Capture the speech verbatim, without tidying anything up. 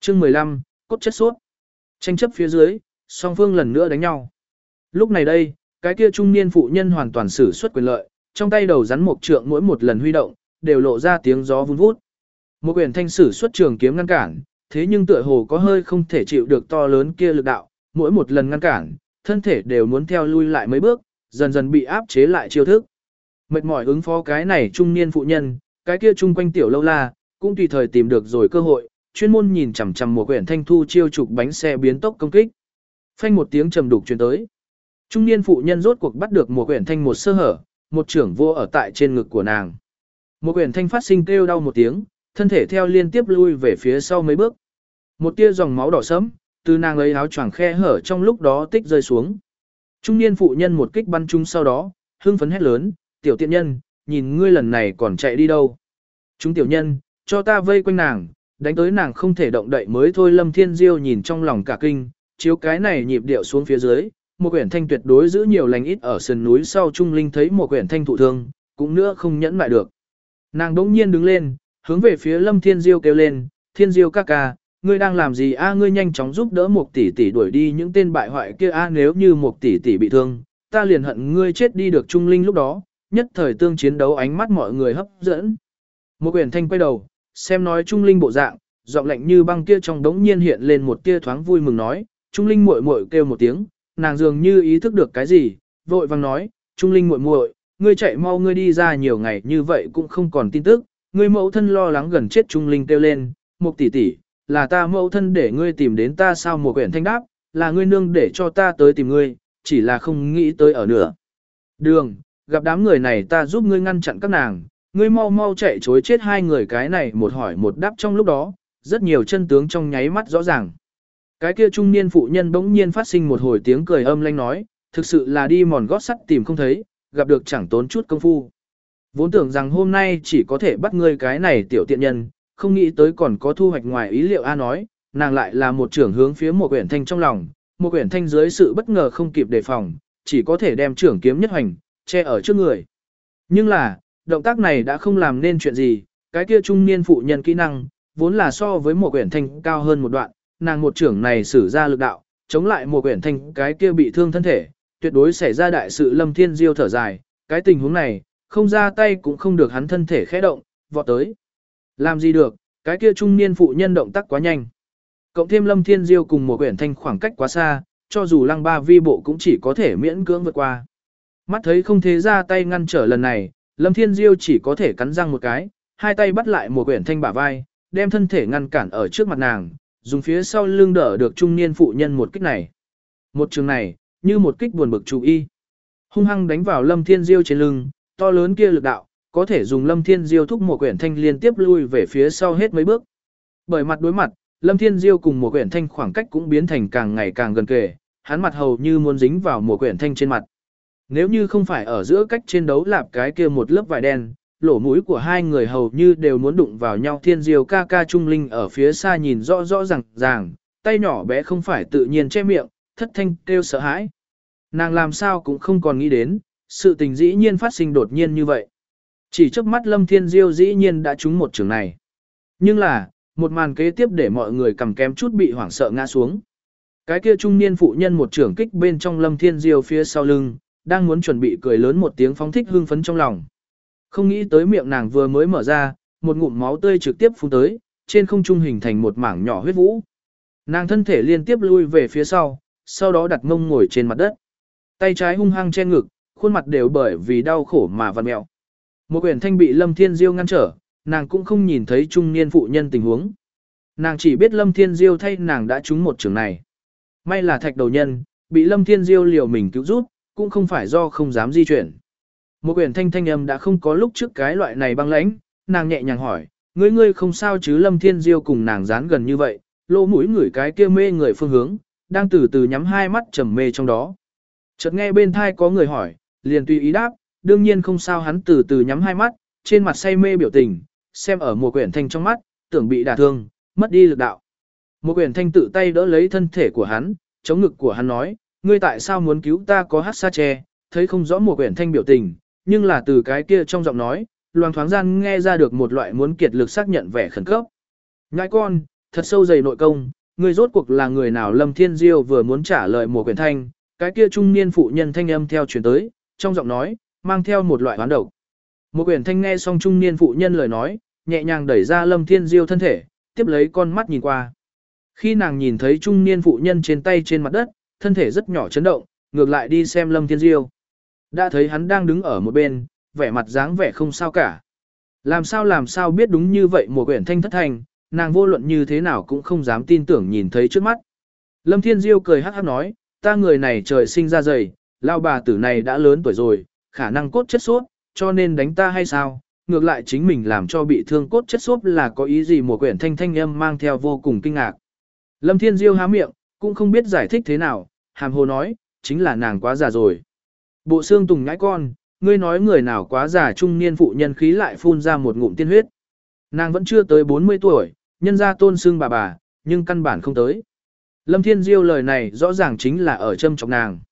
chương mười lăm, cốt chất sốt. Tranh chấp phía dưới, song phương lần nữa đánh nhau. Lúc này đây, cái kia trung niên phụ nhân hoàn toàn sử xuất quyền lợi, trong tay đầu rắn mộc trượng mỗi một lần huy động, đều lộ ra tiếng gió vun vút. Một quyển thanh sử xuất trường kiếm ngăn cản, thế nhưng tựa hồ có hơi không thể chịu được to lớn kia lực đạo, mỗi một lần ngăn cản, thân thể đều muốn theo lui lại mấy bước, dần dần bị áp chế lại chiêu thức. Mệt mỏi ứng phó cái này trung niên phụ nhân, cái kia chung quanh tiểu lâu la, cũng tùy thời tìm được rồi cơ hội, chuyên môn nhìn chằm chằm một quyển thanh thu chiêu trục bánh xe biến tốc công kích. Phanh một tiếng trầm đục truyền tới. Trung niên phụ nhân rốt cuộc bắt được một quyển thanh một sơ hở, một trưởng vô ở tại trên ngực của nàng. Một quyển thanh phát sinh kêu đau một tiếng, thân thể theo liên tiếp lui về phía sau mấy bước. Một tia dòng máu đỏ sẫm từ nàng ấy áo choàng khe hở trong lúc đó tích rơi xuống. Trung niên phụ nhân một kích bắn trúng sau đó, hưng phấn hét lớn, "Tiểu tiện nhân, nhìn ngươi lần này còn chạy đi đâu?" "Chúng tiểu nhân, cho ta vây quanh nàng, đánh tới nàng không thể động đậy mới thôi." Lâm Thiên Diêu nhìn trong lòng cả kinh, chiếu cái này nhịp điệu xuống phía dưới, một quyển thanh tuyệt đối giữ nhiều lành ít ở sườn núi sau Trung Linh thấy một quyển thanh thụ thương, cũng nữa không nhẫn lại được. Nàng đỗng nhiên đứng lên, hướng về phía Lâm Thiên Diêu kêu lên, "Thiên Diêu ca ca, ngươi đang làm gì a? Ngươi nhanh chóng giúp đỡ một tỷ tỷ đuổi đi những tên bại hoại kia a, nếu như một tỷ tỷ bị thương, ta liền hận ngươi chết đi được." Trung Linh lúc đó, nhất thời tương chiến đấu ánh mắt mọi người hấp dẫn. Một quyển thanh quay đầu, xem nói Trung Linh bộ dạng, giọng lạnh như băng kia trong đống nhiên hiện lên một tia thoáng vui mừng nói, Trung Linh muội muội kêu một tiếng, nàng dường như ý thức được cái gì, vội vàng nói, "Trung Linh muội muội, ngươi chạy mau, ngươi đi ra nhiều ngày như vậy cũng không còn tin tức, ngươi mẫu thân lo lắng gần chết." Trung Linh kêu lên, "Một tỷ tỷ, là ta mẫu thân để ngươi tìm đến ta sao?" Một quyển thanh đáp, "Là ngươi nương để cho ta tới tìm ngươi, chỉ là không nghĩ tới ở nửa đường, gặp đám người này ta giúp ngươi ngăn chặn các nàng, ngươi mau mau chạy chối chết." Hai người cái này một hỏi một đáp trong lúc đó, rất nhiều chân tướng trong nháy mắt rõ ràng. Cái kia trung niên phụ nhân bỗng nhiên phát sinh một hồi tiếng cười âm lanh nói, "Thực sự là đi mòn gót sắt tìm không thấy, gặp được chẳng tốn chút công phu. Vốn tưởng rằng hôm nay chỉ có thể bắt ngươi cái này tiểu tiện nhân, không nghĩ tới còn có thu hoạch ngoài ý liệu." A nói, nàng lại là một trưởng hướng phía một quyển thanh trong lòng, một quyển thanh dưới sự bất ngờ không kịp đề phòng, chỉ có thể đem trưởng kiếm nhất hoành, che ở trước người. Nhưng là, động tác này đã không làm nên chuyện gì, cái kia trung niên phụ nhân kỹ năng, vốn là so với một quyển thanh cao hơn một đoạn, nàng một trưởng này sử ra lực đạo, chống lại một quyển thanh cái kia bị thương thân thể, tuyệt đối xảy ra đại sự. Lâm Thiên Diêu thở dài, cái tình huống này, không ra tay cũng không được, hắn thân thể khẽ động, vọt tới. Làm gì được, cái kia trung niên phụ nhân động tác quá nhanh. Cộng thêm Lâm Thiên Diêu cùng một quyển thanh khoảng cách quá xa, cho dù lăng ba vi bộ cũng chỉ có thể miễn cưỡng vượt qua. Mắt thấy không thể ra tay ngăn trở lần này, Lâm Thiên Diêu chỉ có thể cắn răng một cái, hai tay bắt lại một quyển thanh bả vai, đem thân thể ngăn cản ở trước mặt nàng, dùng phía sau lưng đỡ được trung niên phụ nhân một kích này. Một trường này, như một kích buồn bực chủ y, hung hăng đánh vào Lâm Thiên Diêu trên lưng, to lớn kia lực đạo, có thể dùng Lâm Thiên Diêu thúc một quyển thanh liên tiếp lui về phía sau hết mấy bước. Bởi mặt đối mặt, Lâm Thiên Diêu cùng một quyển thanh khoảng cách cũng biến thành càng ngày càng gần kề, hắn mặt hầu như muốn dính vào một quyển thanh trên mặt. Nếu như không phải ở giữa cách chiến đấu lạp cái kia một lớp vải đen, lỗ mũi của hai người hầu như đều muốn đụng vào nhau. Thiên Diêu ca ca Trung Linh ở phía xa nhìn rõ rõ ràng ràng, tay nhỏ bé không phải tự nhiên che miệng, thất thanh kêu sợ hãi. Nàng làm sao cũng không còn nghĩ đến, sự tình dĩ nhiên phát sinh đột nhiên như vậy. Chỉ trước mắt Lâm Thiên Diêu dĩ nhiên đã trúng một trường này. Nhưng là, một màn kế tiếp để mọi người cầm kém chút bị hoảng sợ ngã xuống. Cái kia trung niên phụ nhân một trường kích bên trong Lâm Thiên Diêu phía sau lưng, đang muốn chuẩn bị cười lớn một tiếng phóng thích hưng phấn trong lòng. Không nghĩ tới miệng nàng vừa mới mở ra, một ngụm máu tươi trực tiếp phun tới, trên không trung hình thành một mảng nhỏ huyết vũ. Nàng thân thể liên tiếp lui về phía sau, sau đó đặt mông ngồi trên mặt đất. Tay trái hung hăng che ngực, khuôn mặt đều bởi vì đau khổ mà vặn mẹo. Một quyển thanh bị Lâm Thiên Diêu ngăn trở, nàng cũng không nhìn thấy trung niên phụ nhân tình huống. Nàng chỉ biết Lâm Thiên Diêu thay nàng đã trúng một trường này. May là thạch đầu nhân, bị Lâm Thiên Diêu liều mình cứu giúp, cũng không phải do không dám di chuyển. Một quyển thanh thanh âm đã không có lúc trước cái loại này băng lãnh, nàng nhẹ nhàng hỏi, ngươi ngươi không sao chứ? Lâm Thiên Diêu cùng nàng dán gần như vậy, lỗ mũi ngửi cái kia mê người phương hướng, đang từ từ nhắm hai mắt trầm mê trong đó. Chợt nghe bên thai có người hỏi, liền tùy ý đáp, đương nhiên không sao. Hắn từ từ nhắm hai mắt, trên mặt say mê biểu tình, xem ở một quyển thanh trong mắt, tưởng bị đả thương, mất đi lực đạo. Một quyển thanh tự tay đỡ lấy thân thể của hắn, chống ngực của hắn nói, ngươi tại sao muốn cứu ta? Có hát sa che, thấy không rõ một quyển thanh biểu tình, nhưng là từ cái kia trong giọng nói, loang thoáng gian nghe ra được một loại muốn kiệt lực xác nhận vẻ khẩn cấp. Ngại con, thật sâu dày nội công, người rốt cuộc là người nào? Lâm Thiên Diêu vừa muốn trả lời Mùa Quyển Thanh, cái kia trung niên phụ nhân thanh âm theo truyền tới, trong giọng nói, mang theo một loại hoán độc. Mùa Quyển Thanh nghe xong trung niên phụ nhân lời nói, nhẹ nhàng đẩy ra Lâm Thiên Diêu thân thể, tiếp lấy con mắt nhìn qua. Khi nàng nhìn thấy trung niên phụ nhân trên tay trên mặt đất, thân thể rất nhỏ chấn động, ngược lại đi xem Lâm Thiên Diêu. Đã thấy hắn đang đứng ở một bên, vẻ mặt dáng vẻ không sao cả. Làm sao làm sao biết đúng như vậy? Mùa Quyển Thanh thất thành, nàng vô luận như thế nào cũng không dám tin tưởng nhìn thấy trước mắt. Lâm Thiên Diêu cười hắc hắc nói, ta người này trời sinh ra dày, lao bà tử này đã lớn tuổi rồi, khả năng cốt chất sốt, cho nên đánh ta hay sao? Ngược lại chính mình làm cho bị thương cốt chất sốt là có ý gì? Mùa Quyển Thanh thanh âm mang theo vô cùng kinh ngạc. Lâm Thiên Diêu há miệng, cũng không biết giải thích thế nào, hàm hồ nói, chính là nàng quá già rồi. Bộ xương tùng nhãi con, ngươi nói người nào quá già? Trung niên phụ nhân khí lại phun ra một ngụm tiên huyết. Nàng vẫn chưa tới bốn mươi tuổi, nhân ra tôn xưng bà bà, nhưng căn bản không tới. Lâm Thiên Diêu lời này rõ ràng chính là ở châm chọc nàng.